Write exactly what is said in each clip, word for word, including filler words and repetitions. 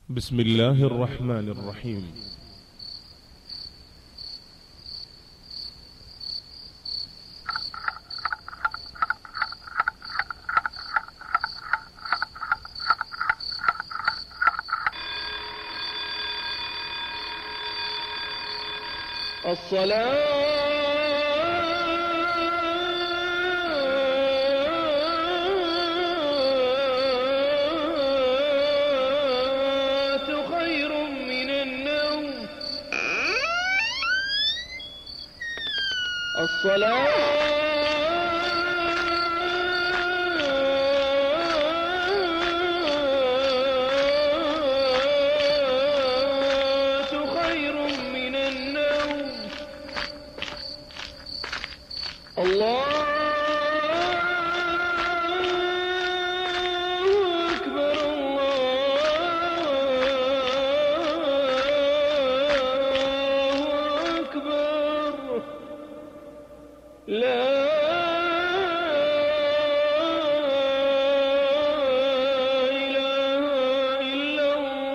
بسم الله الرحمن الرحيم. الصلاة خير من النوم. الصلاة الله أكبر الله أكبر لا إله إلا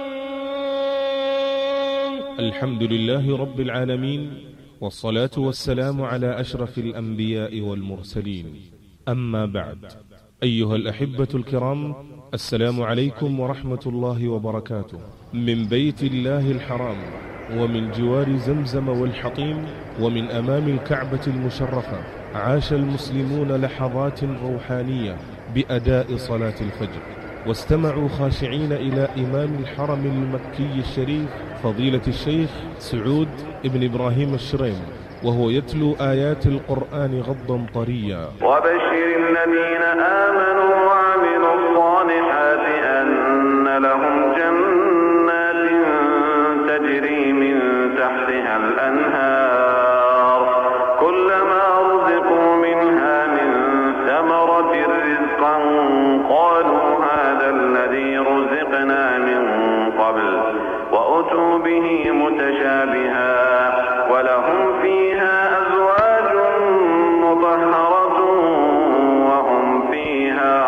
الله. الحمد لله رب العالمين، والصلاة والسلام على أشرف الأنبياء والمرسلين. أما بعد، أيها الأحبة الكرام، السلام عليكم ورحمة الله وبركاته. من بيت الله الحرام، ومن جوار زمزم والحطيم، ومن أمام الكعبة المشرفة، عاش المسلمون لحظات روحانية بأداء صلاة الفجر، واستمعوا خاشعين إلى إمام الحرم المكي الشريف فضيلة الشيخ سعود ابن إبراهيم الشريم، وهو يتلو آيات القرآن غضا طريا. وبشر الذين آمنوا وعملوا الصالحات أن لهم جنات تجري من تحتها الأنهار كلما رزقوا منها من ثمرة رزقا قالوا هذا الذي رزقنا من قبل وأتوا به متشابها ولهم فيها أزواج مطهرة وهم فيها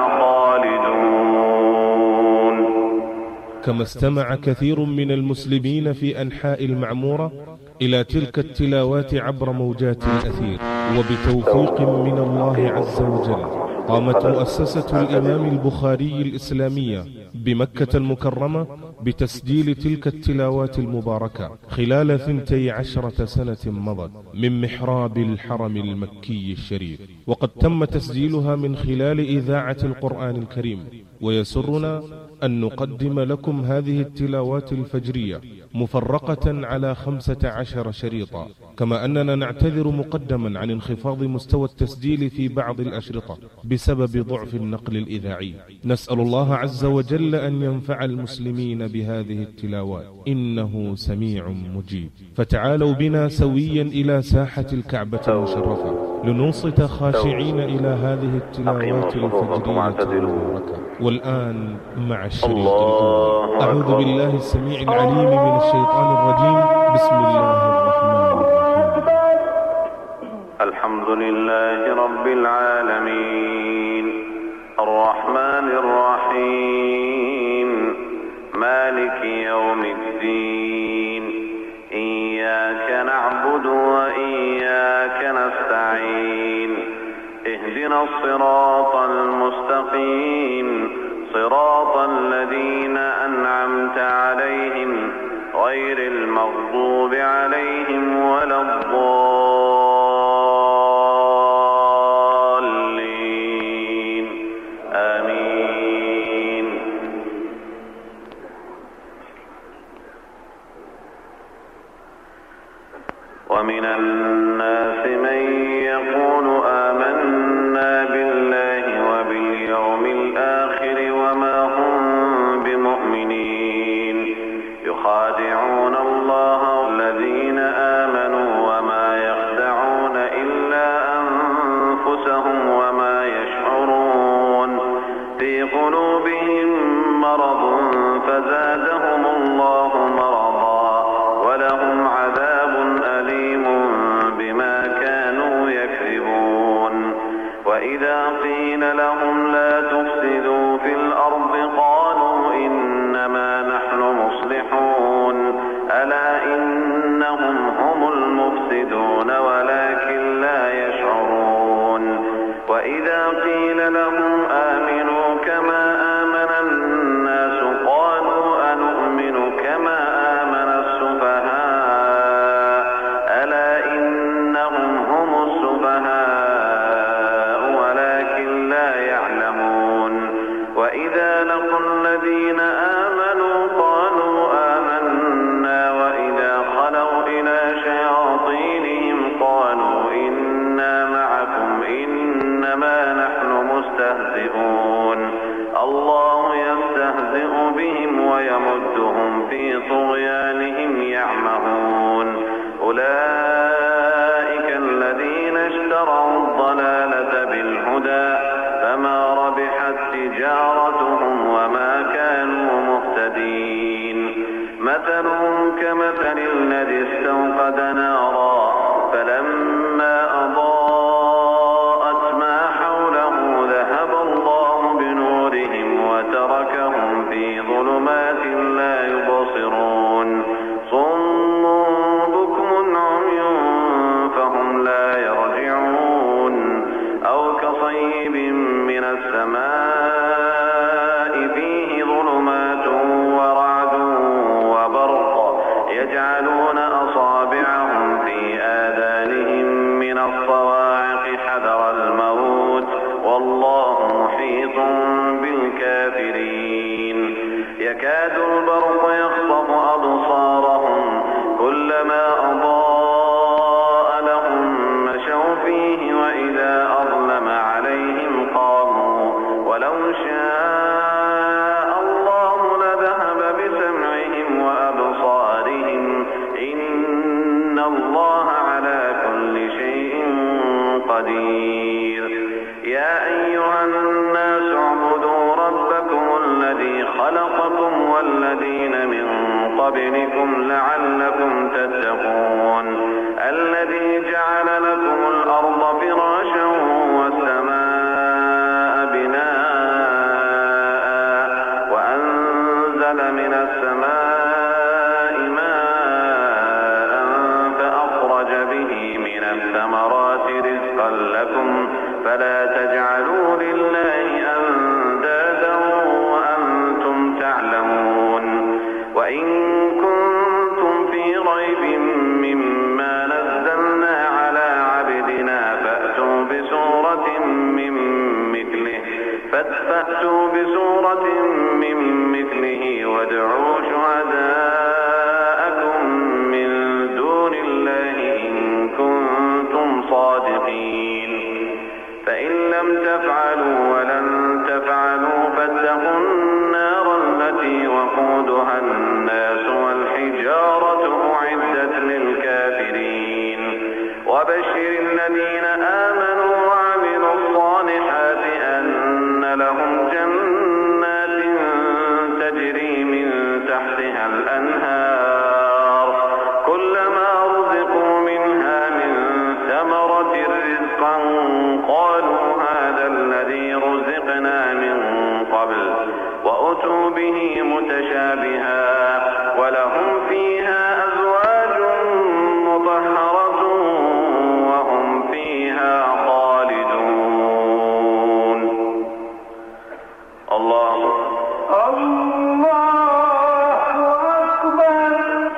خالدون. كما استمع كثير من المسلمين في أنحاء المعمورة إلى تلك التلاوات عبر موجات الأثير، وبتوفيق من الله عز وجل قامت مؤسسة الإمام البخاري الإسلامية بمكة المكرمة بتسجيل تلك التلاوات المباركة خلال ثنتي عشرة سنة مضت من محراب الحرم المكي الشريف، وقد تم تسجيلها من خلال إذاعة القرآن الكريم. ويسرنا أن نقدم لكم هذه التلاوات الفجرية مفرقة على خمسة عشر شريطا، كما أننا نعتذر مقدما عن انخفاض مستوى التسجيل في بعض الأشرطة بسبب ضعف النقل الإذاعي. نسأل الله عز وجل أن ينفع المسلمين بهذه التلاوات، إنه سميع مجيب. فتعالوا بنا سويا إلى ساحة الكعبة المشرفة لننصت خاشعين إلى هذه التلاوات الفجرية المباركة. والآن مع الشريط الأول. أعوذ بالله السميع العليم من الشيطان الرجيم. بسم الله الرحمن الرحيم. الحمد لله رب العالمين الرحمن الرحيم مالك يوم الدين إياك نعبد وإياك نستعين اهدنا الصراط المستقيم صراط الذين أنعمت عليهم غير المغضوب عليهم ولا الضالين آمين. ومن الناس من يقول آمنا بالله وباليوم الآخر وما هم بمؤمنين يخادعون الله الذين آمنوا وما يخدعون إلا أنفسهم وما يشعرون في قلوبهم مرض فزادهم الله مرضا ولهم عذاب أليم بما كانوا يكذبون. وإذا قيل لهم لا تفسدوا في الأرض قالوا إنما نحن مصلحون يردهم في طغيانهم يعمهون أولئك الذين اشتروا الضلالة بالهدى فما ربحت تجارتهم وما كانوا مهتدين مثلهم كمثل الذي استوقد نارا فلما أضاءت ما حوله ذهب الله بنورهم وتركهم في ظلمات لا يبصرون صم بكم عمي فهم لا يرجعون أو كصيب من السماء فيه ظلمات ورعد وبرق يجعلون أصابعهم في آذانهم من الصواعق حذر الموت والله محيط بالكافرين يكاد البرق يخطف أبصارهم كلما أضاء لهم مشوا فيه وإذا أظلم عليهم قاموا ولو شاء الله لذهب بسمعهم وأبصارهم إن الله على كل شيء قدير يا أيها الناس اعبدوا ربكم الذي خلقكم والذين من قبلكم لعلكم تتقون الذي جعل لكم الأرض فراشا والسماء بناء وأنزل من السماء ماء فأخرج به من الثمرات رزقا لكم فلا تجعلوا لله أندادا وأنتم تعلمون وإن كنتم في ريب مما نزلنا على عبدنا فأتوا بسورة من مثله فأتوا بسورة من مثله وادعوا شهداءكم من دون الله إن كنتم صادقين فإن لم تفعلوا ولن تفعلوا فاتقوا النار التي وقودها الناس والحجارة أعدت للكافرين وبشر الذين آمنوا وعملوا الصالحات أن لهم جنات تجري من تحتها الأنهار كلما رزقوا منها من ثمرة رزقا قالوا هذا الذي رزقنا من قبل وأتوا به متشابها ولهم فيها أزواج مطهرة وهم فيها خالدون الله الله أكبر.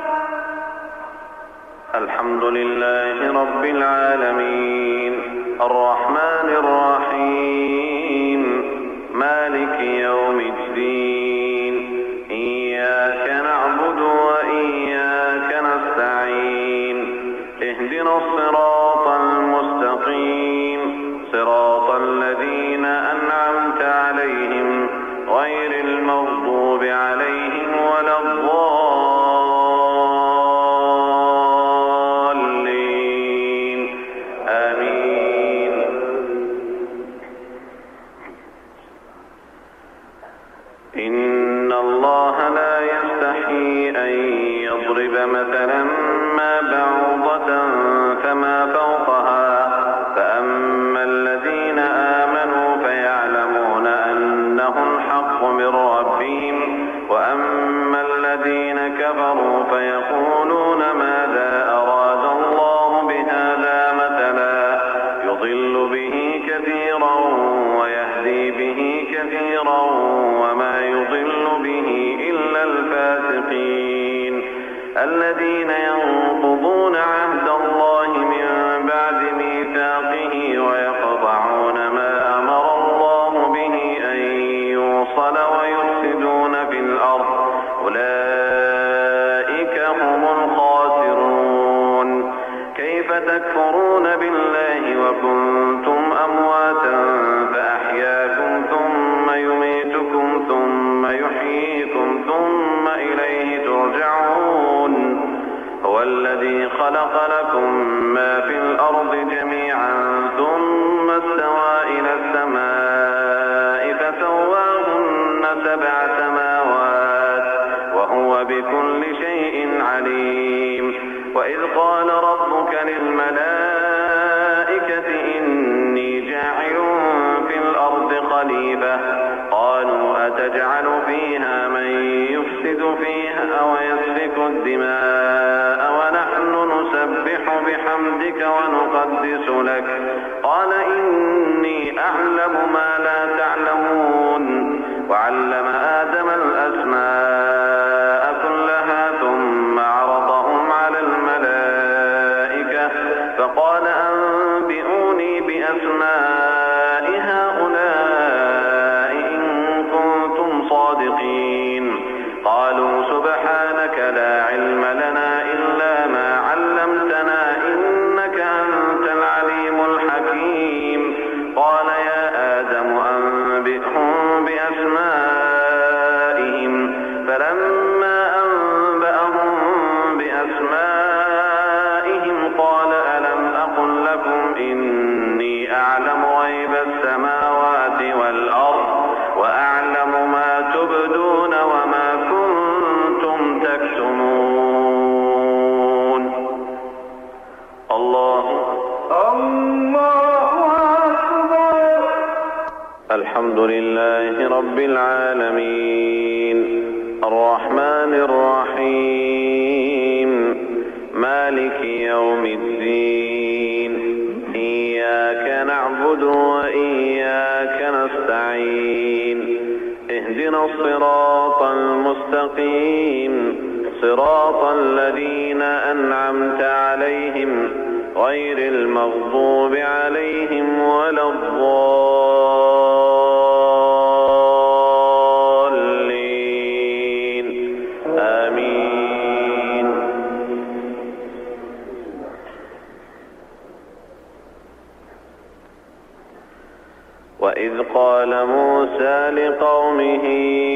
الحمد لله رب العالمين الرحمن الرحيم مالك يوم الدين إياك نعبد وإياك نستعين اهدنا الصراط المستقيم صراط الذين أنعمت عليهم غير المغضوب عليهم ولا الضالين آمين إن الله لا يستحيي أن يضرب مثلا ما بعوضة فما فوقها فأما الذين آمنوا فيعلمون أنه الحق من ربهم وأما الذين كفروا فيقولون ماذا أراد الله بهذا مثلا يضل به كثيرا ويهدي به كثيرا وما يضل به إلا الفاسقين الذين ينقضون عهد الله من بعد ميثاقه ويقطعون ما أمر الله به أن يوصل ويفسدون في الأرض أولئك هم الخاسرون كيف تكفرون بالله وكنتم أمواتا فأحياكم ثم يميتكم ثم يحييكم ثم إليه خلق لكم ما في الأرض جميعا ثم استوى إلى السماء فسواهن سبع سماوات وهو بكل شيء عليم. وإذ قال ربك للملائكة إني جاعل في الأرض خليفة قالوا أتجعل فيها من يفسد فيها ويسفك الدماء ونحن نسبح بحمدك ونقدس لك قال إني أعلم ما لا تعلمون. وعلم آدم الأسماء كلها ثم عرضهم على الملائكة فقال أنبئوني بأسماء هؤلاء إن كنتم صادقين. قالوا سبحانك لا علم لنا إلا ما علمتنا إنك أنت العليم الحكيم. قال يا آدم أنبئهم بأسمائهم فلما أنبأهم بأسمائهم قال ألم أقل لكم إني أعلم غيب السماوات والأرض وأعلم ما تبدون وما كنتم تكتمون. الله الله أكبر. الحمد لله رب العالمين الرحمن الرحيم مالك يوم الدين إياك نعبد وإياك نستعين اهدنا الصراط المستقيم صراط الذين أنعمت عليهم غير المغضوب عليهم ولا الضالين آمين. وإذ قال موسى لقومه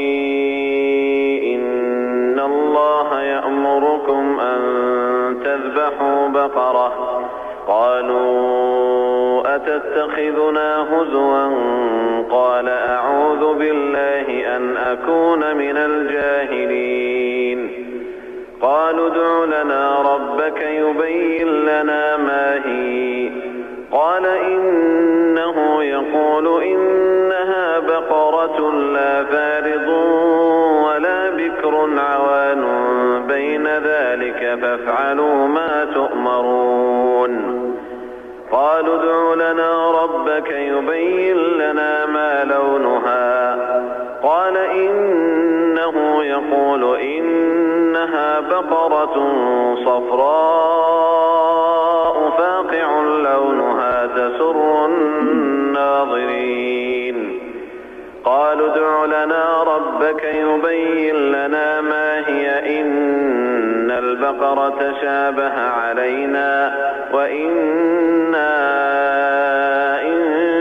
إن الله يأمركم أن تذبحوا بقرة قالوا أتتخذنا هزوا قال أعوذ بالله أن أكون من الجاهلين. قالوا ادع لنا ربك يبين لنا ما هي قال إنه يقول إنها بقرة لا فارض ولا بكر عوان بين ذلك فافعلوا ما تؤمرون. قالوا ادع لنا ربك يبين لنا ما لونها قال إنه يقول إنها بقرة صفراء فاقع لونها تسر الناظرين. قالوا ادع لنا ربك يبين لنا ما هي إن البقرة شابه علينا وإنا إن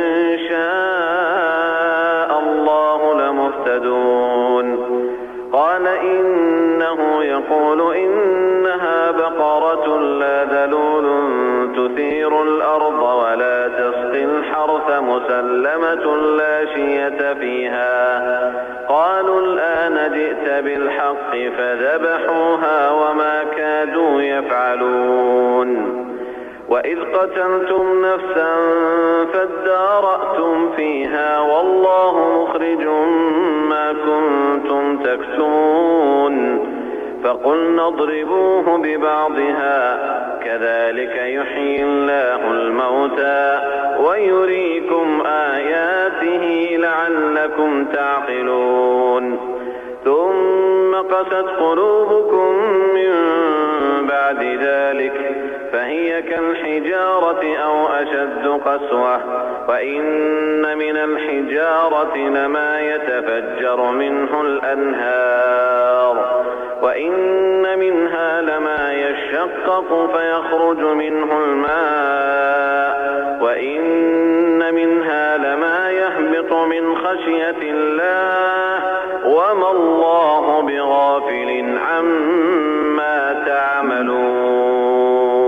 شاء الله لمهتدون. قال إنه يقول إنها بقرة لا ذلول تثير الأرض ولا تسقي الحرث مسلمة لا شية فيها. قالوا الآن جئت بالحق فذبحوها وما كادوا يفعلون. وإذ قتلتم نفسا فادارأتم فيها والله مخرج ما كنتم تكتمون. فقلنا اضربوه ببعضها كذلك يحيي الله الموتى ويريكم آياته لعلكم تعقلون. ثم قست قلوبكم من بعد ذلك فهي كالحجارة أو أشد قسوة. وإن من الحجارة لما يتفجر منه الأنهار وإن منها لما يشقق فيخرج منه الماء وإن منها لما يهبط من خشية الله وما الله بغافل عما تعملون.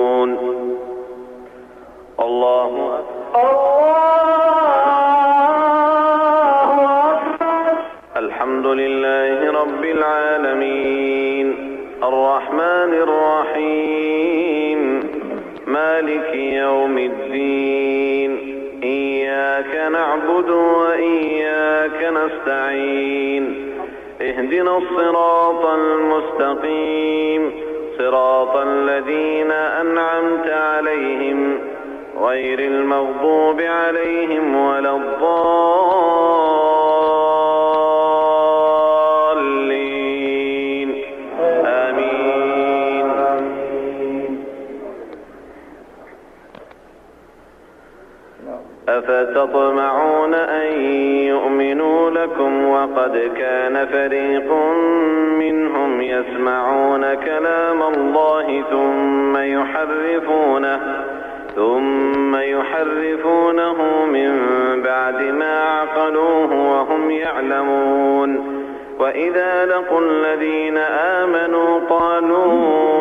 الرحمن الرحيم مالك يوم الدين إياك نعبد وإياك نستعين اهدنا الصراط المستقيم صراط الذين أنعمت عليهم غير المغضوب عليهم ولا الضالين آمين. أفتطمعون أن يؤمنوا لكم وقد كان فريق منهم يسمعون كلام الله ثم يحرفونه ثم يحرفونه من بعد ما عقلوه وهم يعلمون وإذا لقوا الذين آمنوا قالوا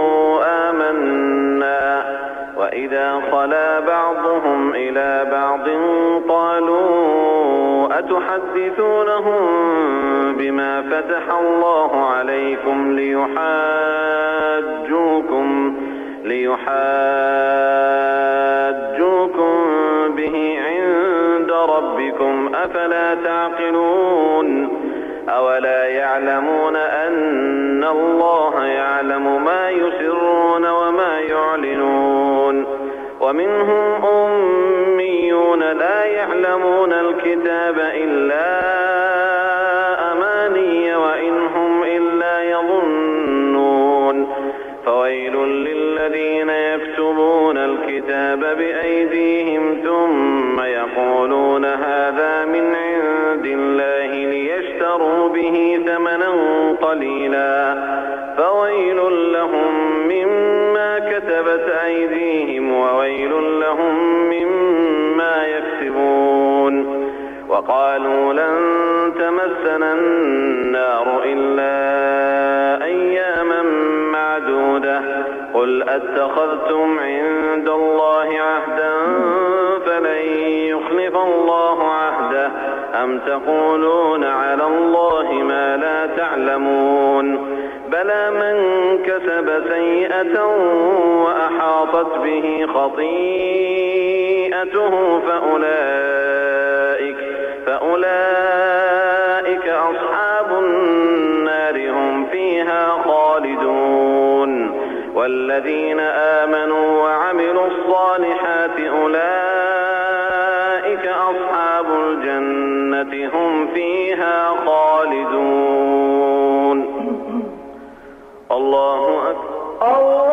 آمنا وإذا خلا بعضهم إلى بعض قالوا أتحدثونهم بما فتح الله عليكم ليحاجوكم ليحاجوكم به عند ربكم أفلا تعقلون أولا يعلمون أن الله يعلم ما يسرون وما يعلنون ومنهم أميون لا يعلمون الكتاب إلا أماني وإن هم إلا يظنون فويل للذين يكتبون الكتاب بأيديهم ثم يقولون هذا من عند الله ليشتروا به ثمنا قليلا فويل لهم مما كتبت أيديهم وويل لهم مما يكسبون وقالوا لن تمسنا النار إلا أياما معدودة قل أتخذتم عند الله عهدا فلن يخلف الله عهده أم تقولون على الله ما لا تعلمون بلى من كسب سيئة وأحاطت به خطيئته فأولئك فأولئك أصحاب النار هم فيها خالدون والذين آمنوا وعملوا الصالحات أولئك أصحاب الجنة هم فيها خالدون. الله أكبر.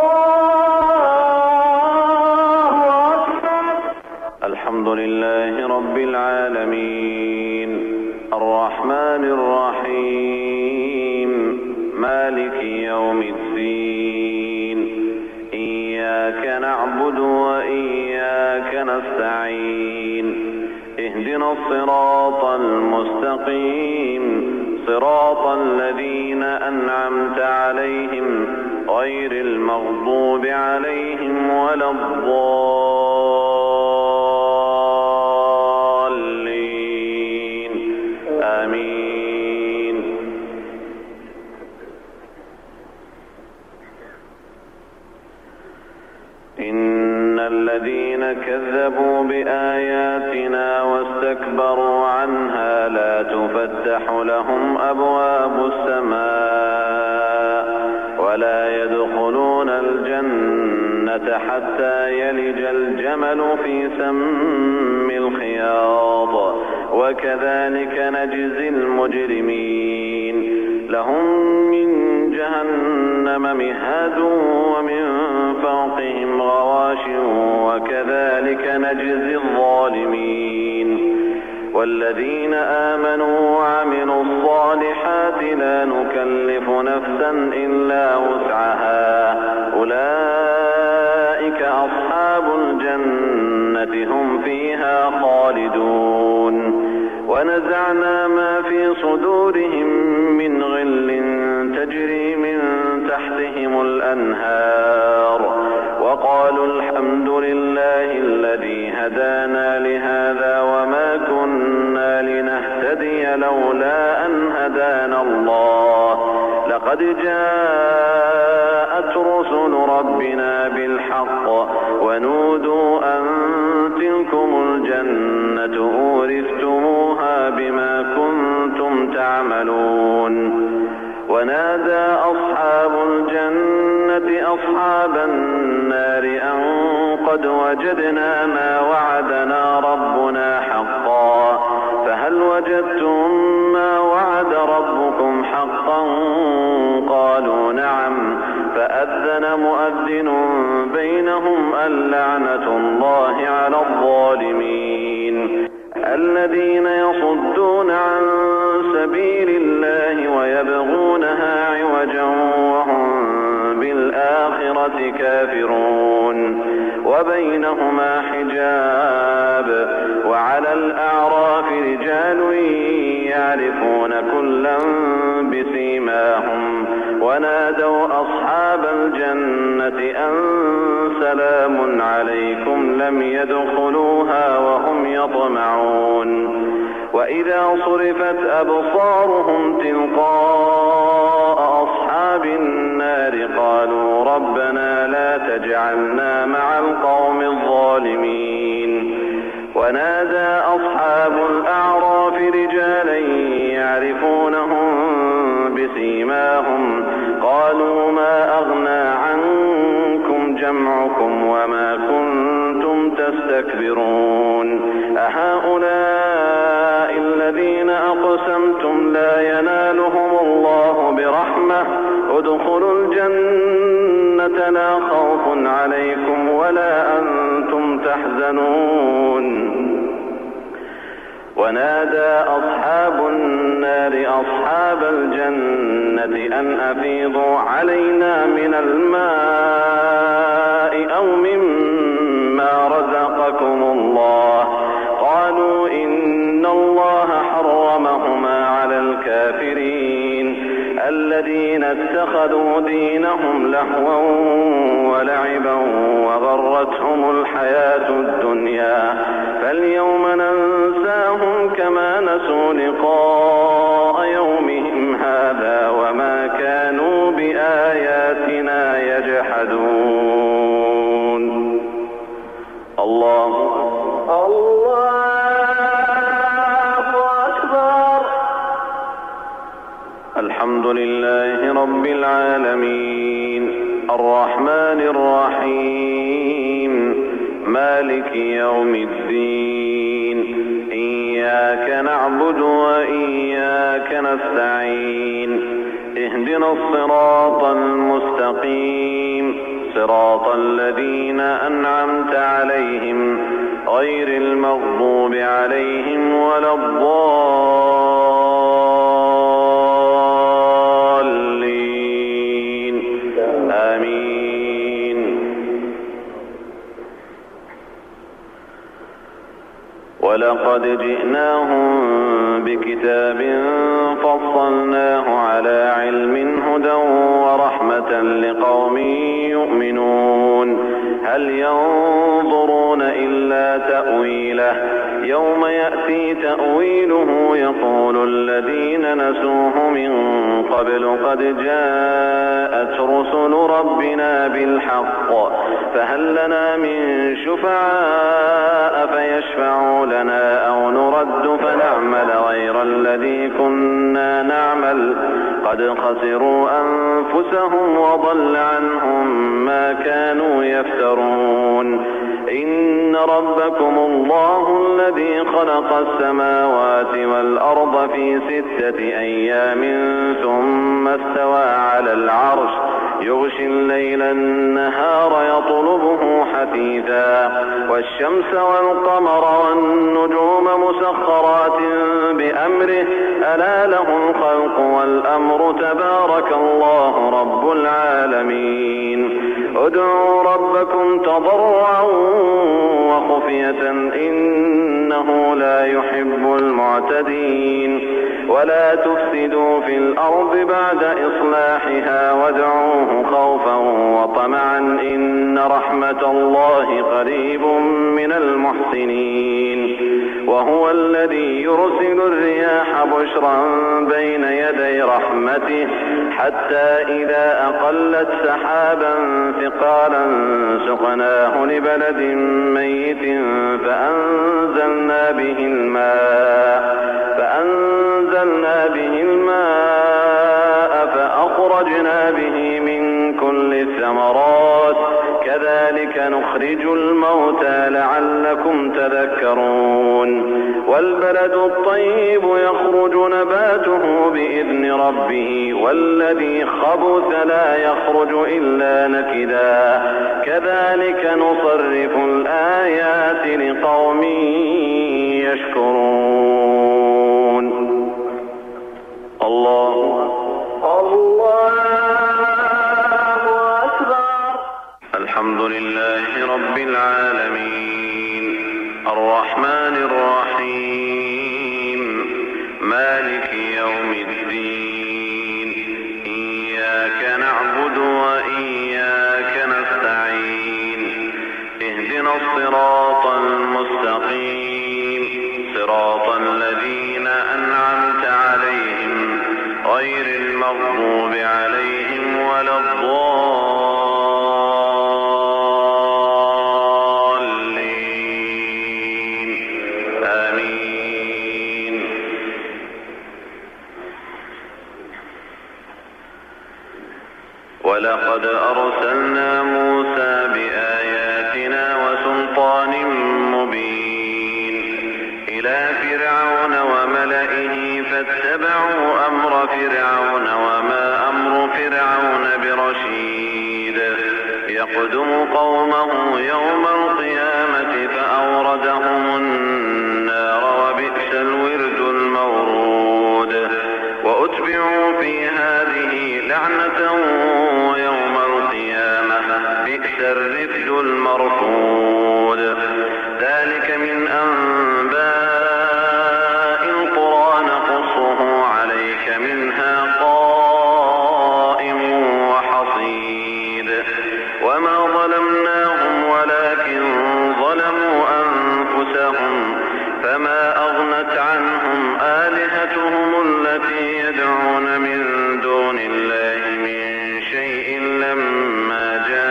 الله أكبر. الحمد لله رب العالمين الرحمن الرحيم مالك يوم الدين إياك نعبد وإياك نستعين اهدنا الصراط المستقيم صراط الذين أنعمت عليهم غير المغضوب عليهم ولا الضالين آمين. إن الذين كذبوا بآياتنا واستكبروا عنها لا تفتح لهم أبواب السماء ولا يدخلون الجنة حتى يلج الجمل في سم الخياط وكذلك نجزي المجرمين لهم من جهنم مهاد ومن فوقهم غواش وكذلك نجزي الظالمين والذين آمنوا وعملوا الصالحات لا نكلف نفسا إلا وسعها أولئك أصحاب الجنة هم فيها خالدون ونزعنا ما في صدورهم من غل تجري من تحتهم الأنهار وقالوا الحمد لله الذي هدانا لهذا وما كنا لنهتدي لولا أن هدانا الله لقد جاء بالحق ونودوا أن تلكم الجنة أورثتموها بما كنتم تعملون. ونادى أصحاب الجنة أصحاب النار أن قد وجدنا ما وعدنا ربنا حقا فهل وجدتم ما وعد ربكم حقا؟ قالوا نعم. فأذن مؤذن بينهم اللعنة الله على الظالمين الذين يصدون عن سبيل الله ويبغونها عوجا وهم بالآخرة كافرون وبينهما حجاب وعلى الأعراف رجال يعرفون كلا بسيماهم ونادوا أصحاب الجنة أن سلام عليكم لم يدخلوها وهم يطمعون. وإذا صرفت أبصارهم تلقاء أصحاب النار قالوا ربنا لا تجعلنا مع القوم الظالمين. ونادى أصحاب الأعراف رجالا يعرفونهم بسيماهم قالوا ما أغنى عنكم جمعكم وما كنتم تستكبرون أهؤلاء الذين أقسمتم لا ينالهم الله برحمة ادخلوا الجنة لا خوف عليكم ولا أنتم تحزنون. ونادى أصحاب النار أصحاب الجنة أن أفيضوا علينا من الماء أو مما رزقكم الله قالوا إن الله حرمهما على الكافرين الذين اتخذوا دينهم لهوا ولعبا وغرتهم الحياة الدنيا فاليوم ننساهم كما نسوا لقاء يومهم هذا وما كانوا بآياتنا يجحدون. الله الله أكبر. الحمد لله رب العالمين الرحمن الرحيم مالك يوم الدين إياك نعبد وإياك نستعين اهدنا الصراط المستقيم صراط الذين أنعمت عليهم غير المغضوب عليهم ولا الضالين آمين. ولقد جئناهم بكتاب فصلناه على علم هدى ورحمة لقوم يؤمنون هل ينظرون إلا تأويله يوم يأتي تأويله يقول الذين نسوه من قبل قد جاءت رسل ربنا بالحق فهل لنا من شفعاء فيشفعوا لنا أو نرد فنعمل غير الذي كنا نعمل قد خسروا أنفسهم وضل عنهم ما كانوا يفترون. إن ربكم الله الذي خلق السماوات والأرض في ستة أيام ثم استوى على العرش يغشي الليل النهار يطلبه حثيثا والشمس والقمر والنجوم مسخرات بأمره ألا له الخلق والأمر تبارك الله رب العالمين. ادعوا ربكم تضرعا وخفية إنه لا يحب المعتدين ولا تفسدوا في الأرض بعد إصلاحها وادعوه خوفا وطمعا إن رحمة الله قريب من المحسنين. وهو الذي يرسل الرياح بشرا بين يدي رحمته حتى إذا أقلت سحابا ثقالا سقناه لبلد ميت فأنزلنا به الماء فأنزلنا به الماء فأخرجنا به من كل الثمرات كذلك نخرج الموتى لعلكم تذكرون والبلد الطيب يخرج نباته بإذن ربه والذي خبث لا يخرج إلا نكدا كذلك نصرف الآيات لقوم يشكرون. الله الله أكبر. الحمد لله رب العالمين الرحمن الرحيم مالك يوم الدين إياك نعبد وإياك نستعين اهدنا الصراط المستقيم صراط الذين أنعمت عليهم غير المغضوب عليهم ولا الضالين آمين. ولقد أرسلنا موسى بآياتنا وسلطان مبين إلى فرعون وملئه فاتبعوا أمر فرعون وما أمر فرعون برشيد يقدم قومه يوم القيامة فأوردهم النار وبئس الورد المورود وأتبعوا في هذه لعنة يوم القيامة بئس الرفد المرفود. ذلك من أنباء القرى نقصه عليك منها قائم وحصيد وما ظلمناهم ولكن ظلموا أنفسهم فما أغنت عنهم آلهتهم التي يدعون من دون الله من شيء لما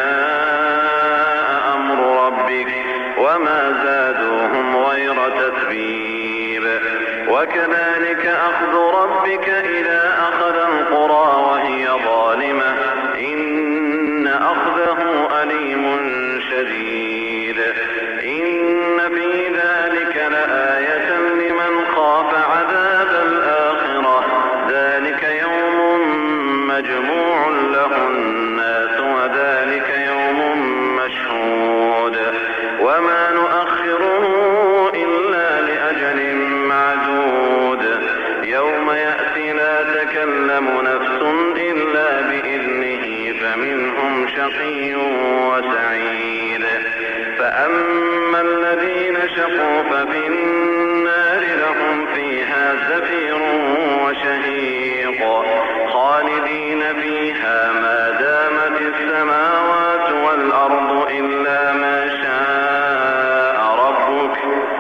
جاء أمر ربك وما زادوهم غير تتبيب. وكذلك أخذ ربك إذا أخذ القرى وهي ظالمة إن أخذه أليم شديد. إن في ذلك لآية لمن خاف عذاب الآخرة ذلك يوم مجموع له الناس وذلك يوم مشهود وما نؤخره إلا لأجل معدود يوم يأتي لا تكلم نفس إلا بإذنه فمنهم شقي وسعيد. فأما الذين شقوا ففي النار لهم فيها زفير وشهيق خالدين فيها ما دامت السماوات والأرض إلا ما شاء ربك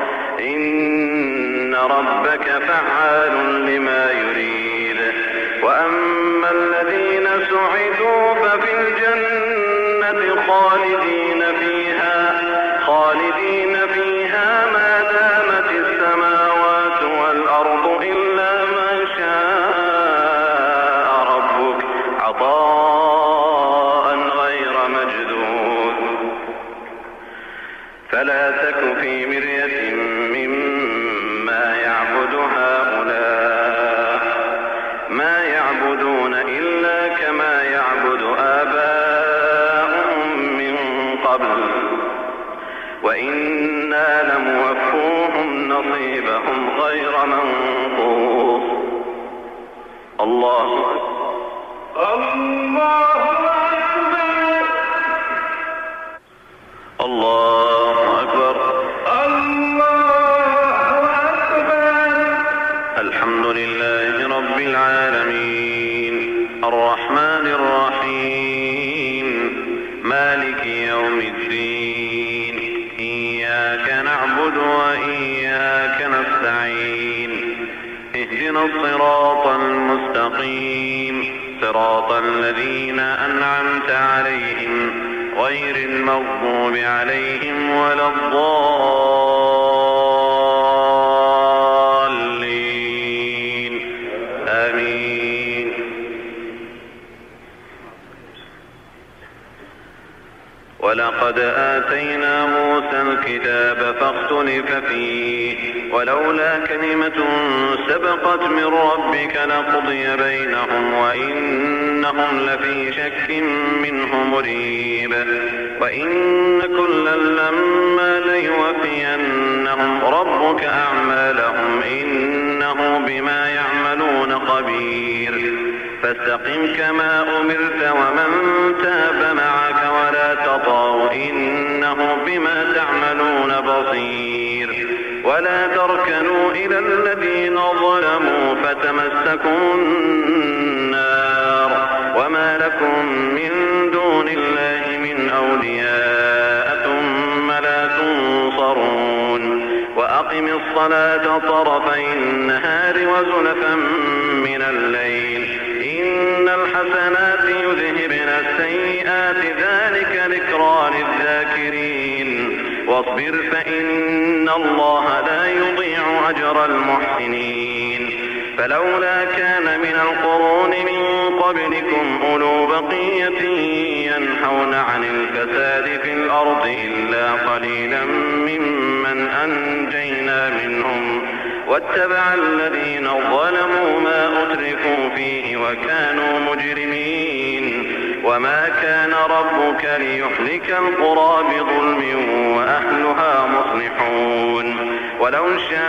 إن ربك فعال لما يريد. وأما الذين سعدوا ففي الجنة خالدين فيها خالدين فيها ما دامت السماوات والأرض إلا ما شاء ربك عطاء غير مجدود. فلا تك في مرية مما يعبد هؤلاء ما يعبدون إلا كما يعبد آباؤهم من قبل وإنا لموفوهم نصيبهم غير منقوص. الله الله أكبر. الله أكبر. الله أكبر. الحمد لله رب العالمين الرحمن الرحيم مالك يوم الدين إياك نعبد وإياك المستقيم صراط الذين أنعمت عليهم غير المغضوب عليهم ولا الضالين آمين. ولقد آتينا موسى الكتاب فاختلف فيه ولولا كلمة سبقت من ربك لقضي بينهم وإنهم لفي شك منه مريب. وإن كلا لما ليوفينهم ربك أعمالهم إنه بما يعملون خبير. فاستقم كما أمرت ومن تاب معك ولا تطغوا إنه بما تعملون بصير. ولا تركنوا إلى الذين ظلموا فتمسكوا النار وما لكم من دون الله من أولياء ثم لا تنصرون. وأقم الصلاة طرفي النهار وزلفا من الليل إن الحسنات يذهبن السيئات ذلك ذكرى للذاكرين. واصبر فإن الله لا يضيع أجر المحسنين. فلولا كان من القرون من قبلكم أولو بقية ينهون عن الفساد في الأرض إلا قليلا ممن أنجينا منهم واتبع الذين ظلموا ما أترفوا فيه وكانوا مجرمين. وما كان ربك ليهلك القرى بظلم وأهلها مصلحون. ولو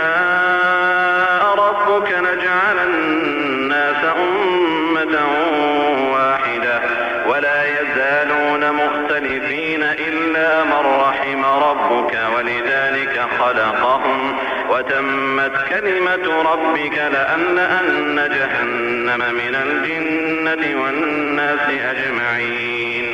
شاء ربك لجعل الناس أمة واحدة ولا يزالون مختلفين إلا من رحم ربك ولذلك خلقهم وتمت كلمة ربك لأملأن جهنم من الجنة والناس أجمعين.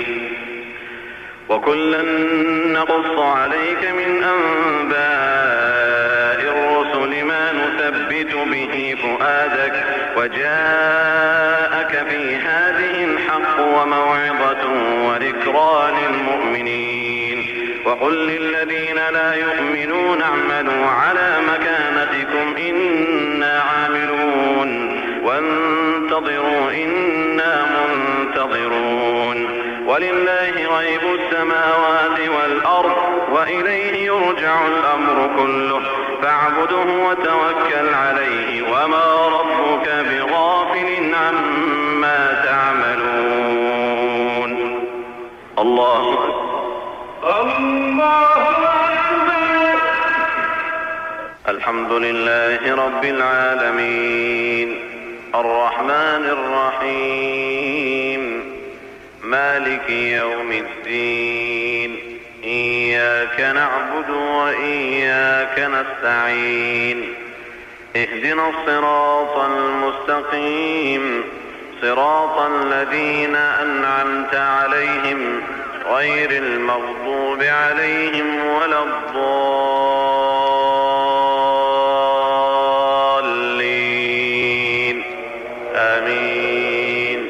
وكلا نقص عليك من أنباء الرسل ما نثبت به فؤادك وجاءك في هذه الحق وموعظة وذكرى للمؤمنين. وقل للذين لا يؤمنون اعملوا على مكانتكم إنا عاملون وانتظروا إنا منتظرون. ولله غيب السماوات والأرض وإليه يرجع الأمر كله فاعبده وتوكل عليه وما ربك بغافل عما تعملون. الله الله أكبر. الحمد لله رب العالمين الرحمن الرحيم مالك يوم الدين إياك نعبد وإياك نستعين اهدنا الصراط المستقيم صراط الذين أنعمت عليهم غير المغضوب عليهم ولا الضالين آمين.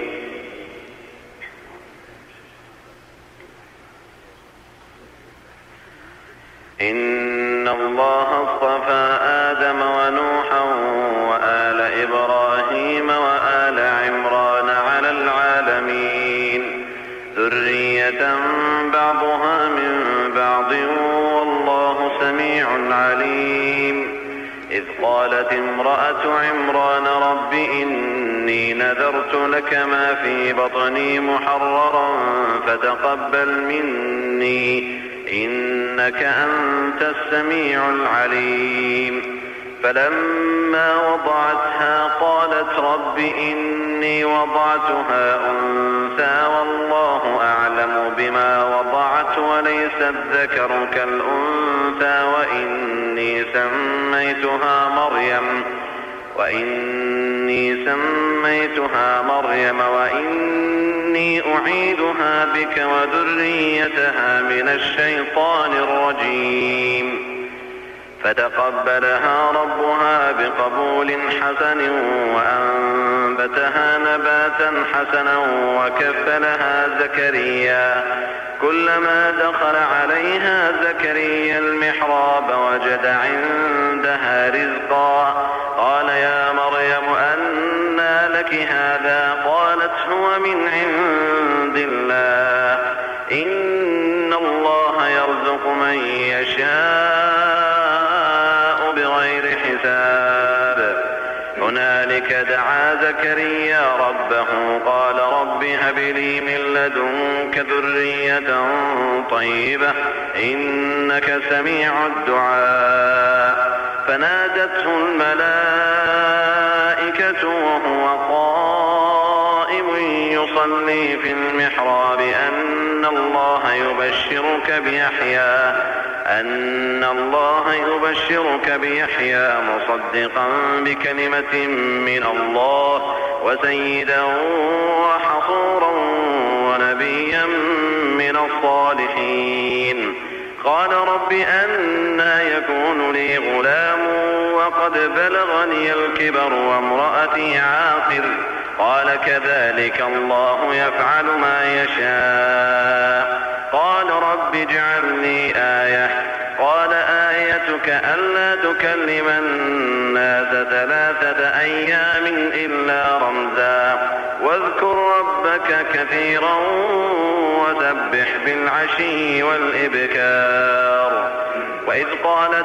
إن الله اصطفى آدم ونوحا وآل إبراهيم وآل عمران على العالمين ذرية بعضها من بعض والله سميع عليم. إذ قالت امرأة عمران رب إني نذرت لك ما في بطني محررا فتقبل مني إنك أنت السميع العليم. فلما وضعتها قالت رب إني وضعتها أنثى والله أعلم بما وضعت وليس الذكر كالأنثى وإني سميتها مريم وإني سميتها مريم وإني أعيدها بك وذريتها من الشيطان الرجيم. فتقبلها ربها بقبول حسن وأنبتها نباتا حسنا وكفلها زكريا. كلما دخل عليها زكريا المحراب وجد عندها رزقا قال يا مريم أنى لك هذا؟ قالت هو من عند الله إن الله يرزق من يشاء بغير حساب. هنالك دعا زكريا ربه قال رب هب لي من لدنك ذرية طيبة إنك سميع الدعاء. فنادته الملائكة وهو قائم يصلي في المحراب أن الله يبشرك بيحيى أن الله يبشرك بيحيى مصدقا بكلمة من الله وسيدا وحصورا ونبيا من الصالحين. قال رب أنى يكون لي غلام وقد بلغني الكبر وامرأتي عاقر؟ قال كذلك الله يفعل ما يشاء. قال رب اجعل لي آية. قال آيتك ألا تكلم الناس ثلاثة أيام إلا رمزا واذكر ربك كثيرا وسبح بالعشي والإبكار. وإذ قالت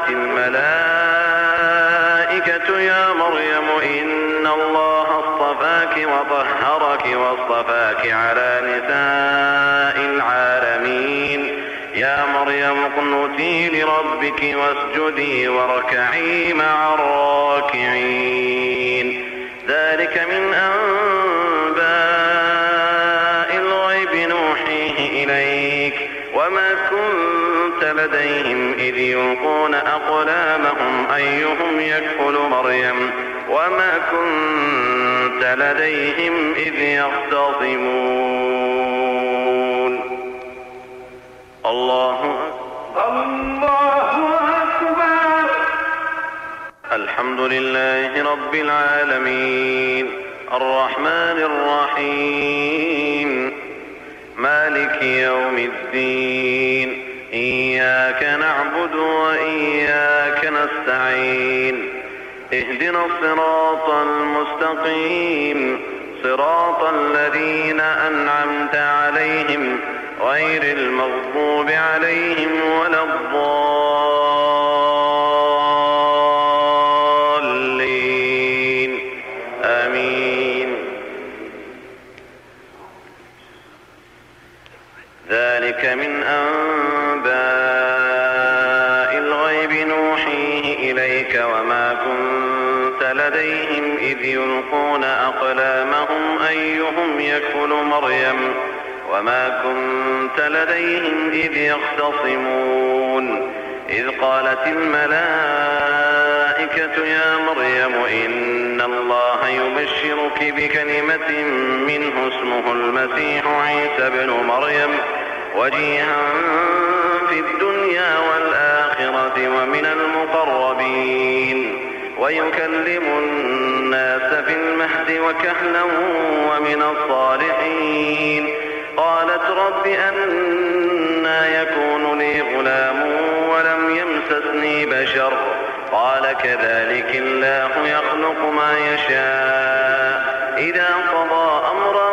الملائكة يا مريم إن الله اصطفاك وطهرك واصطفاك على نساء العالمين يا مريم اقنتي لربك واسجدي واركعي مع الراكعين. ذلك من أنباء الغيب نوحيه إليك وما كنت لديهم إذ يلقون أقلامهم أيهم يكفل مريم وما كنت لديهم إذ يختصمون. الله الله أكبر. الحمد لله رب العالمين الرحمن الرحيم مالك يوم الدين إياك نعبد وإياك نستعين اهدنا الصراط المستقيم صراط الذين أنعمت عليهم غير المغضوب عليهم ولا الضالين آمين. ذلك من أنباء الغيب نوحيه إليك وما كنت لديهم إذ يلقون أقلامهم أيهم يكفل مريم وما كنت لديهم إذ يختصمون. إذ قالت الملائكة يا مريم إن الله يبشرك بكلمة منه اسمه المسيح عيسى ابن مريم وجيها في الدنيا والآخرة ومن المقربين ويكلم الناس في المهد وكهلا ومن الصالحين. قالت رب أنى يكون لي غلام ولم يمسسني بشر؟ قال كذلك الله يخلق ما يشاء إذا قضى أمرا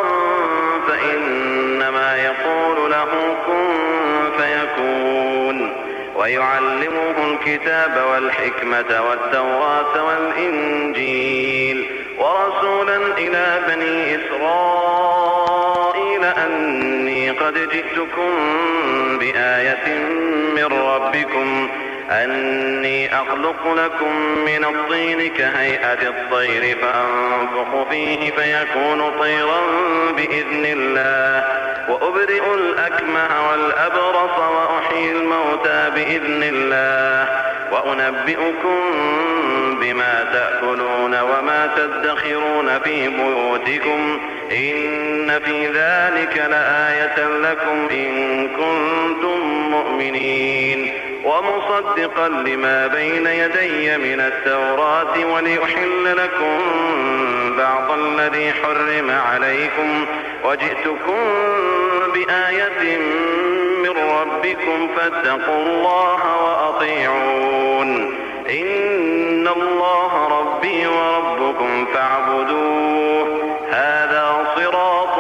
فإنما يقول له كن فيكون. ويعلمه الكتاب والحكمة والتوراة والإنجيل ورسولا إلى بني إسرائيل أني قد جئتكم بآية من ربكم أني أخلق لكم من الطين كهيئة الطير فأنفخ فيه فيكون طيرا بإذن الله وأبرئ الأكمه والأبرص وأحيي الموتى بإذن الله وأنبئكم بما تأكلون وما تدخرون في بيوتكم إن في ذلك لآية لكم إن كنتم المؤمنين ومصدقا لما بين يدي من التوراة ولأحل لكم بعض الذي حرم عليكم وجئتكم بآية من ربكم فاتقوا الله وأطيعون إن الله ربي وربكم فاعبدوه هذا صراط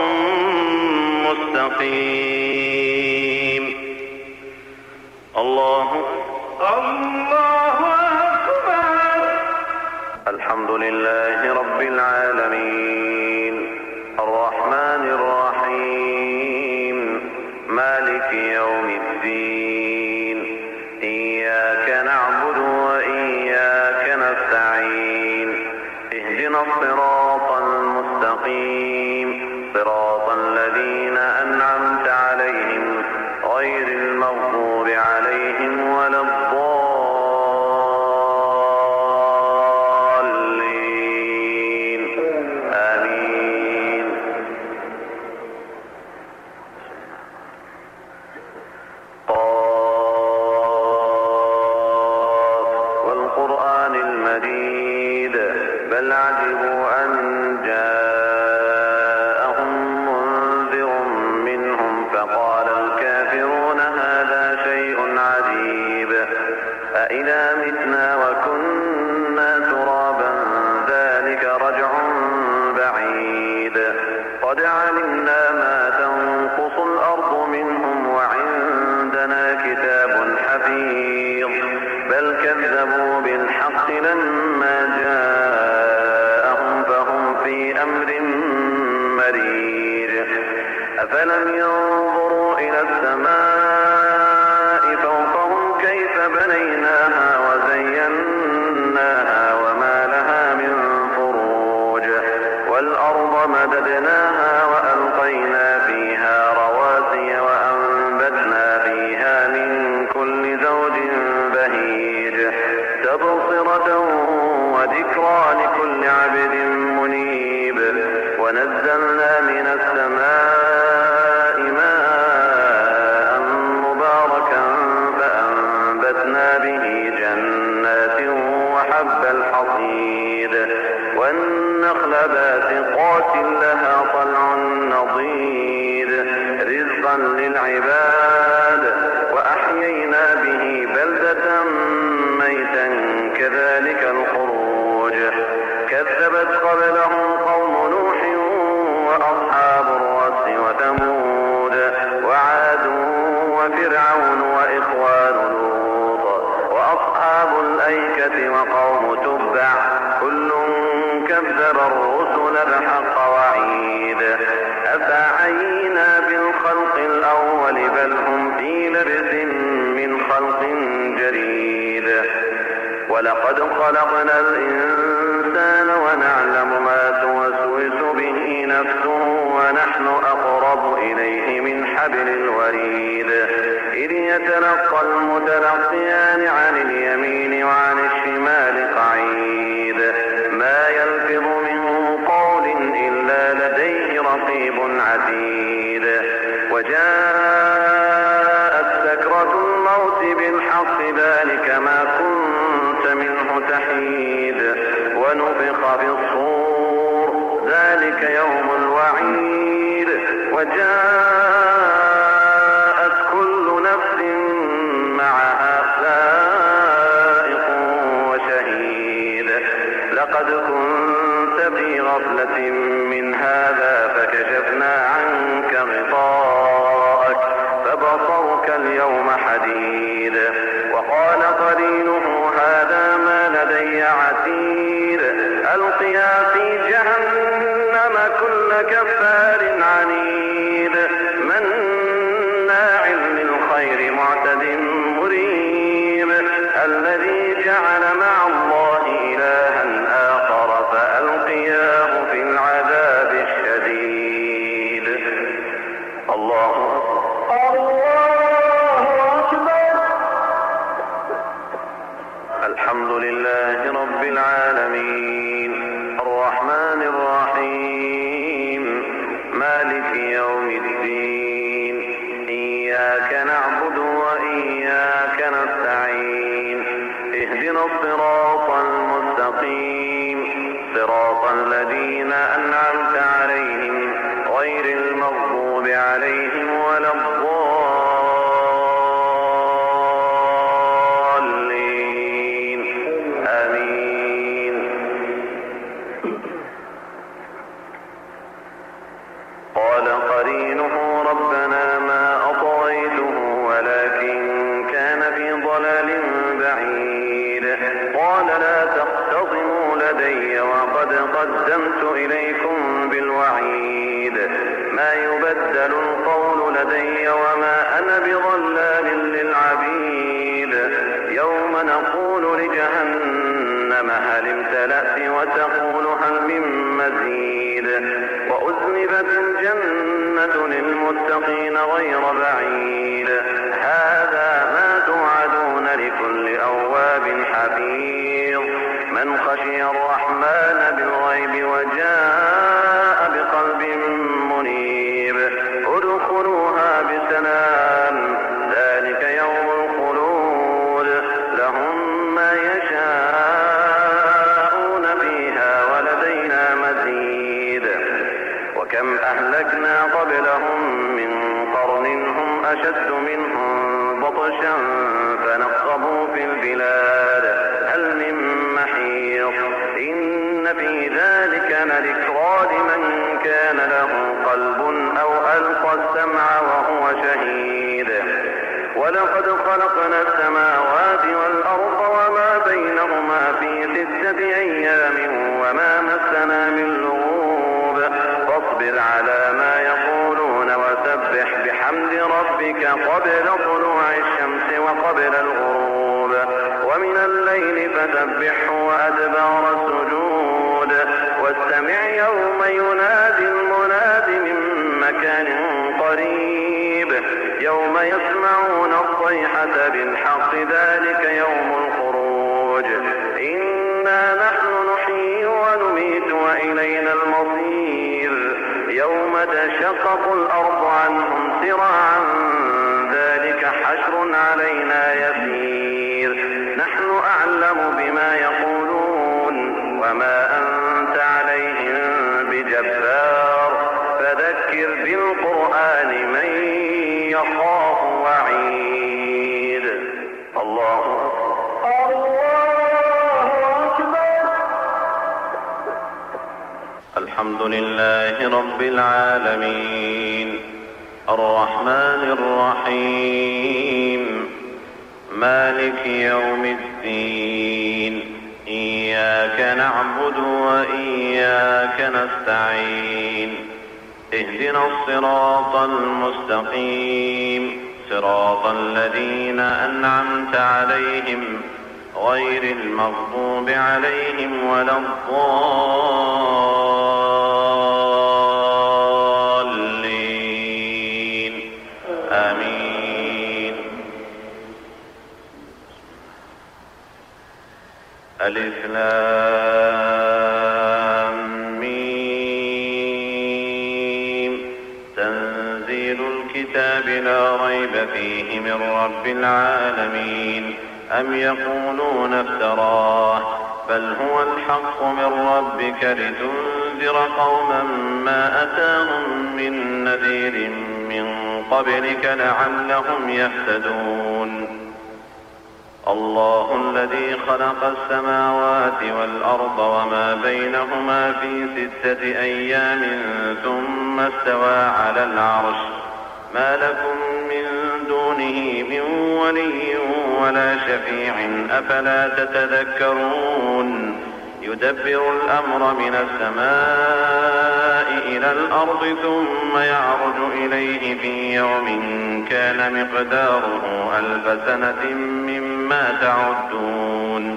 مستقيم. الله الله أكبر. الحمد لله رب العالمين الرحمن الرحيم مالك يوم الدين إياك نعبد وإياك نستعين اهدنا الصراط المستقيم صراط الذين أنعمت عليهم غير المغضوب عليهم ولا الضالين آمين. قاف والقرآن المجيد بل عجبوا أن جاءهم منذر منهم فقال الكافرون هذا شيء عجيب أإذا متنا وكنا ترابا ذلك رجع بعيد قد علمنا ما تنقص الأرض منهم وعندنا كتاب حفيظ بل كذبوا بالحق لما جاءهم فهم في أمر مريج أفلم ينظروا إلى السماء فوقهم كيف بنيناها وزيناها وما لها من فروج والأرض مددناها وألقينا فيها رواسي وأنبتنا فيها من كل زوج بهيج تبصرة وذكرى لكل عبد منيب ونزلنا من السماء ماء مباركا فأنبتنا به جنات وحب الحصيد والنخل باسقات لها طلع نضيد رزقا للعباد وأحيينا به بلدة ميتا كذلك الخروج كذبت قبلهم قوم نوح وأصحاب الرس وثمود وعاد وفرعون وإخوان لوط وأصحاب الأيكة وقوم تبع كل كذب الرسل بحق وعيد أفعينا بالخلق الأول بل هم في لبس من خلق جديد ولقد خلقنا الإنسان ونعلم ما توسوس به نفسه ونحن أقرب إليه من حبل الوريد إذ يتلقى المتلقيان عن اليمين وعن الشمال قعيد ما يلفظ من قول إلا لديه رقيب عتيد وجاءت سكرة الموت بالحق ذلك ما كنت منه تحيد ونفخ في الصور ذلك يوم الوعيد وجاءت كل نفس معها سائق بعيد هذا ما توعدون لكل أواب حفيظ من خشي الرحمن بالغيب وجاء بقلب منيب ادخلوها بسلام ذلك يوم الخلود لهم ما يشاءون فيها ولدينا مزيد وكم أهلكنا قبلهم من قرن هم أشد منهم بطشا فنقبوا في البلاد هل من محيص إن في ذلك لذكرى لمن كان له قلب أو ألقى السمع وهو شهيد ولقد خلقنا السماوات والأرض وما بينهما في ستة أيام وما مسنا من لغوب فاصبر على ما يقولون وسبح بحمد ربك قبل طلوع الشمس وقبل الغروب ومن الليل فسبحه وأدبار السجود واستمع يوم ينادي المناد من مكان قريب يوم يسمعون الصيحة بالحق ذلك يوم الخروج إنا نحن نحيي ونميت وإلينا المصير يوم تشقق الأرض عنهم سراعا ذلك حشر علينا يسير نحن أعلم بما يقولون وما أنت عليهم بجبار فذكر بالقرآن من يخاف وعيد الله أكبر. الحمد لله رب العالمين الرحمن الرحيم مالك يوم الدين إياك نعبد وإياك نستعين اهدنا الصراط المستقيم صراط الذين أنعمت عليهم غير المغضوب عليهم ولا الضالين آمين. ألف لام ميم تنزيل الكتاب لا ريب فيه من رب العالمين أم يقولون افتراه بل هو الحق من ربك لتنذر قوما ما أتاهم من نذير من قبلك لعلهم يهتدون. الله الذي خلق السماوات والأرض وما بينهما في ستة أيام ثم استوى على العرش ما لكم من دونه من ولي ولا شفيع أفلا تتذكرون. يدبر الأمر من السماء إلى الأرض ثم يعرج إليه في يوم كان مقداره ألف سنة مما تعدون.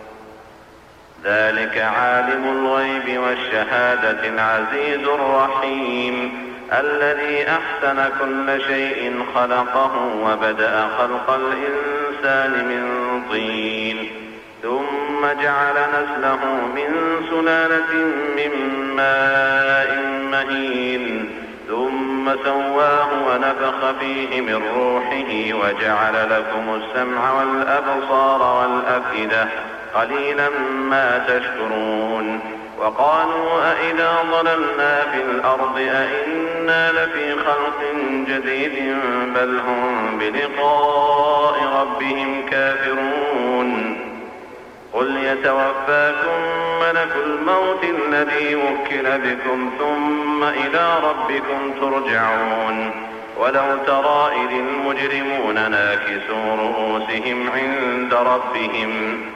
ذلك عالم الغيب والشهادة العزيز الرحيم الذي أحسن كل شيء خلقه وبدأ خلق الإنسان من طين ثم جعل نسله من سلالة من ماء مهين ثم سواه ونفخ فيه من روحه وجعل لكم السمع والأبصار والأفئدة قليلا ما تشكرون. وقالوا أئذا ضللنا في الأرض أئنا لفي خلق جديد بل هم بلقاء ربهم كافرون. قل يتوفاكم ملك الموت الذي وكل بكم ثم إلى ربكم ترجعون. ولو ترى إذ المجرمون ناكسوا رؤوسهم عند ربهم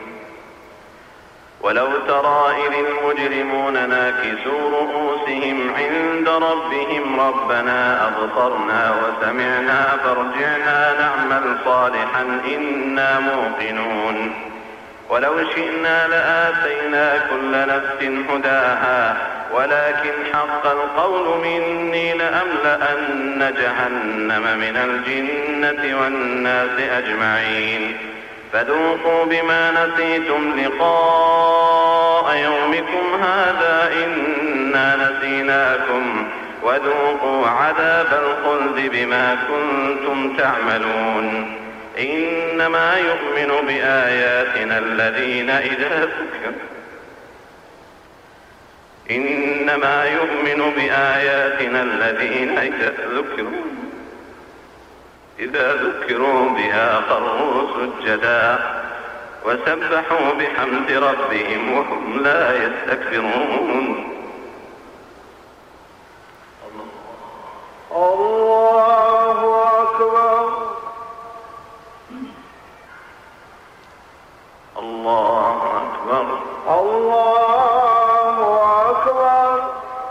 ولو ترى إذ المجرمون ناكسوا رؤوسهم عند ربهم ربنا أبصرنا وسمعنا فارجعنا نعمل صالحا إنا موقنون. ولو شئنا لآتينا كل نفس هداها ولكن حق القول مني لأملأن جهنم من الجنة والناس أجمعين فذوقوا بما نسيتم لقاء يومكم هذا إنا نسيناكم وذوقوا عذاب الخلد بما كنتم تعملون إنما يؤمن بآياتنا الذين إذا ذكروا إنما يؤمن بآياتنا الذين إذا ذكروا إذا ذكروا بها خروا سجدا وسبحوا بحمد ربهم وهم لا يستكبرون. الله أكبر. الله أكبر. الله أكبر.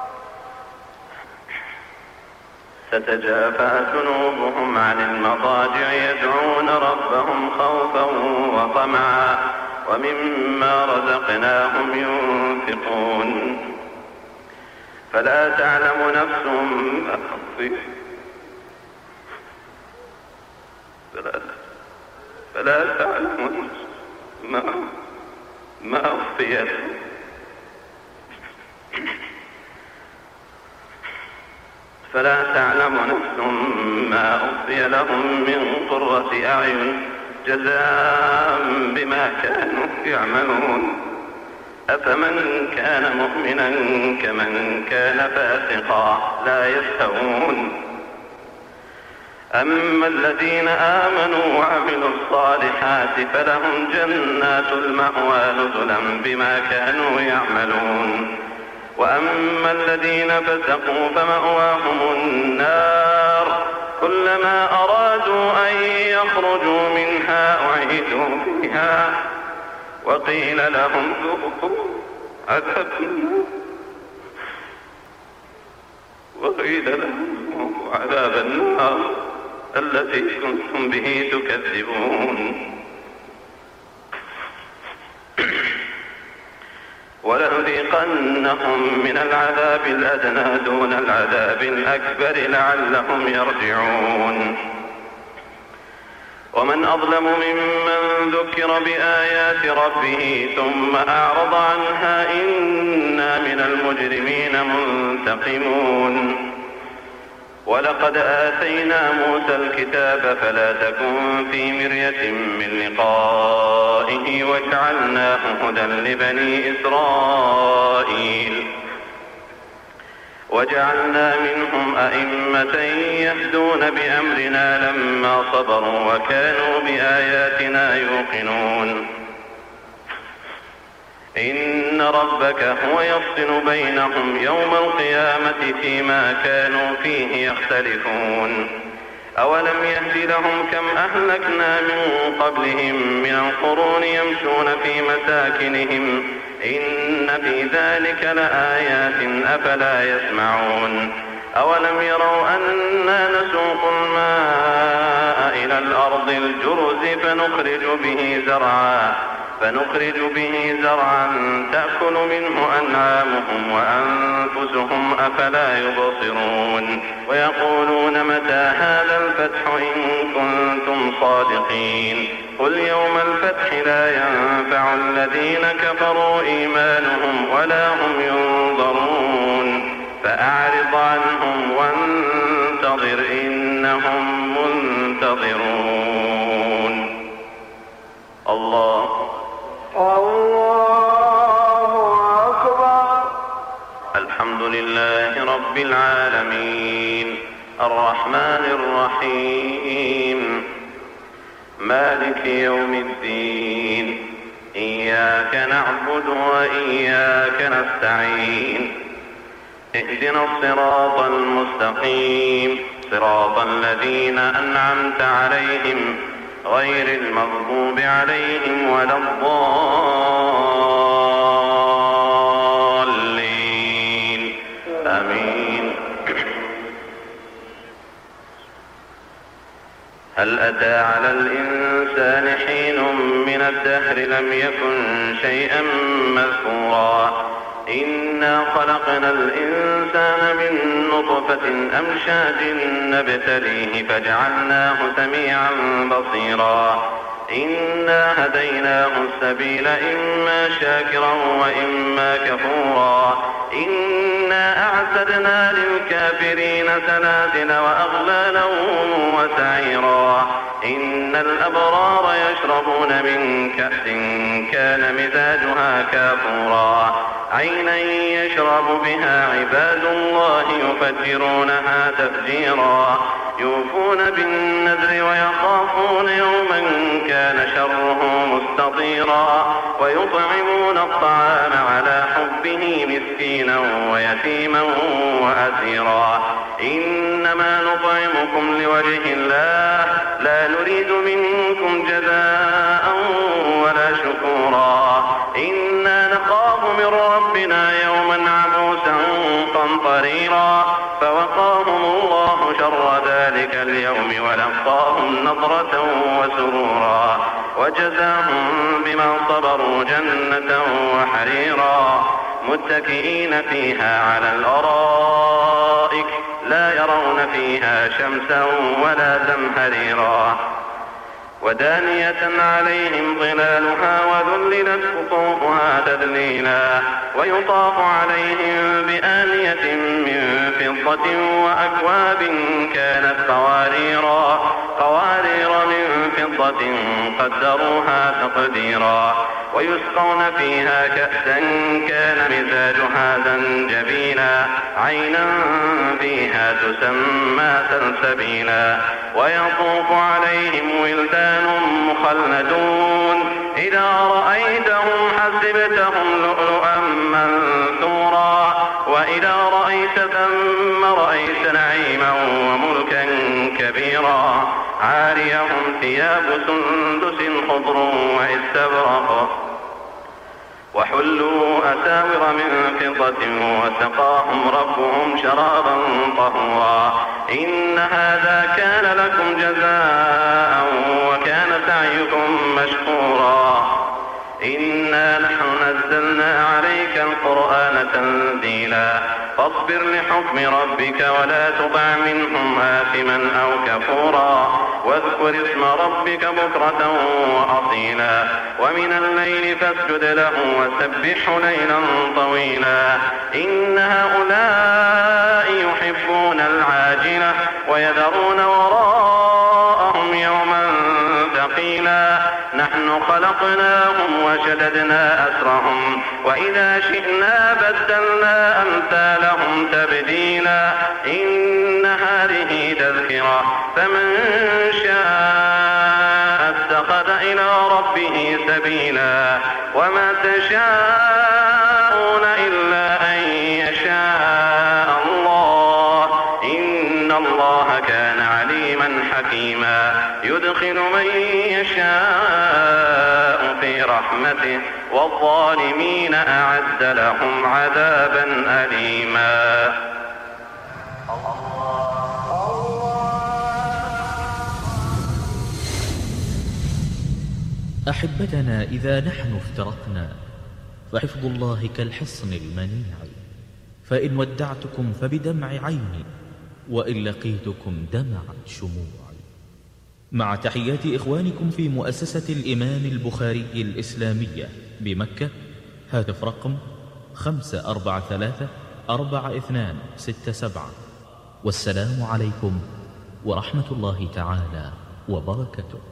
تتجافى جنوبهم عن المضاجع يدعون ربهم خوفا وطمعا ومما رزقناهم ينفقون فلا تعلم نفس ما أخفي فلا, فلا تعلم نفس ما ما أخفي فلا تعلم نفس ما أخفي لهم من قرة أعين جزاء بما كانوا يعملون أفمن كان مؤمنا كمن كان فاسقا لا يستوون أما الذين آمنوا وعملوا الصالحات فلهم جنات المأوى نزلا بما كانوا يعملون وأما الذين فسقوا فمأواهم النار كلما أرادوا أن يخرجوا منها أعيدوا فيها وقيل لهم ذوقوا عذاب النار وقيل لهم ذوقوا عذاب النار التي كنتم به تكذبون ولنذيقنهم من العذاب الأدنى دون العذاب الأكبر لعلهم يرجعون ومن أظلم ممن ذكر بآيات ربه ثم أعرض عنها إنا من المجرمين منتقمون ولقد آتينا موسى الكتاب فلا تكن في مرية من لقائه وجعلناه هدى لبني إسرائيل وجعلنا منهم أئمة يهدون بأمرنا لما صبروا وكانوا بآياتنا يوقنون إن ربك هو يفصل بينهم يوم القيامة فيما كانوا فيه يختلفون أولم يهد لهم كم أهلكنا من قبلهم من القرون يمشون في مساكنهم إن في ذلك لآيات أفلا يسمعون أولم يروا أنا نسوق الماء إلى الأرض الجرز فنخرج به زرعا فنخرج به زرعا تأكل منه أنعامهم وأنفسهم أفلا يبصرون ويقولون متى هذا الفتح إن كنتم صادقين قل يوم الفتح لا ينفع الذين كفروا إيمانهم ولا هم ينظرون فأعرض عنهم وانتظر إنهم منتظرون. الله الله أكبر. الحمد لله رب العالمين الرحمن الرحيم مالك يوم الدين إياك نعبد وإياك نستعين اهدنا الصراط المستقيم صراط الذين أنعمت عليهم غير المغضوب عليهم ولا الضالين آمين. هل أتى على الإنسان حين من الدهر لم يكن شيئا مذكورا إنا خلقنا الإنسان من نطفة أمشاج نبتليه فجعلناه سميعا بصيرا إنا هديناه السبيل إما شاكرا وإما كفورا إنا أعتدنا للكافرين سلاسل وأغلالا وسعيرا إن الأبرار يشربون من كأس كان مزاجها كافورا عينا يشرب بها عباد الله يفجرونها تفجيرا يوفون بالنذر ويخافون يوما كان شره مستطيرا ويطعمون الطعام على حبه مسكينا ويتيما وأسيرا إنما نطعمكم لوجه الله لا نريد منكم جزاء ولا شكورا إنا نخاف من ربنا يوما عبوسا قمطريرا فوقاهم الله شر ذلك اليوم ولقاهم نضرة وسرورا وجزاهم بما صبروا جنة وحريرا متكئين فيها على الأرائك لا يرون فيها شمسا ولا زمهريرا ودانية عليهم ظلالها وذللت قطوفها تذليلا ويطاف عليهم بآنية من فضة وأكواب كانت قواريرا قوارير من فضة قدروها تقديرا ويسقون فيها كأسا كان مزاجها زنجبيلا عينا فيها تسمى سلسبيلا ويطوف عليهم ولدان مخلدون إذا رأيتهم حسبتهم لؤلؤا منثورا وإذا رأيت ثم رأيت نعيما وملكا كبيرا عاريهم ثياب سندس خضر واستبرق وحلوا أساور من فضة وسقاهم ربهم شرابا طهورا إن هذا كان لكم جزاء وكان سعيكم مشكورا إنا نحن نزلنا عليك القرآن تنزيلا فاصبر لحكم ربك ولا تطع منهم آثما أو كفورا واذكر اسم ربك بكرة وأصيلا ومن الليل فاسجد له وسبحه ليلا طويلا إن هؤلاء يحبون العاجلة ويذرون وراءهم يوما ثقيلا نحن خلقناهم وشددنا أسرهم وإذا شئنا بدلنا أمثالهم تبديلا إن هذه تذكرة فمن شاء اتخذ إلى ربه سبيلا وما تشاءون إلا أن يشاء الله إن الله كان عليما حكيما يدخل من يشاء في رحمته والظالمين أعد لهم عذابا أليما. أحبتنا إذا نحن افترقنا فحفظ الله كالحصن المنيع فإن ودعتكم فبدمع عيني وإن لقيتكم دمعت شموعي. مع تحيات إخوانكم في مؤسسة الإمام البخاري الإسلامية بمكة، هاتف رقم خمسة أربعة ثلاثة أربعة اثنان ستة سبعة. والسلام عليكم ورحمة الله تعالى وبركاته.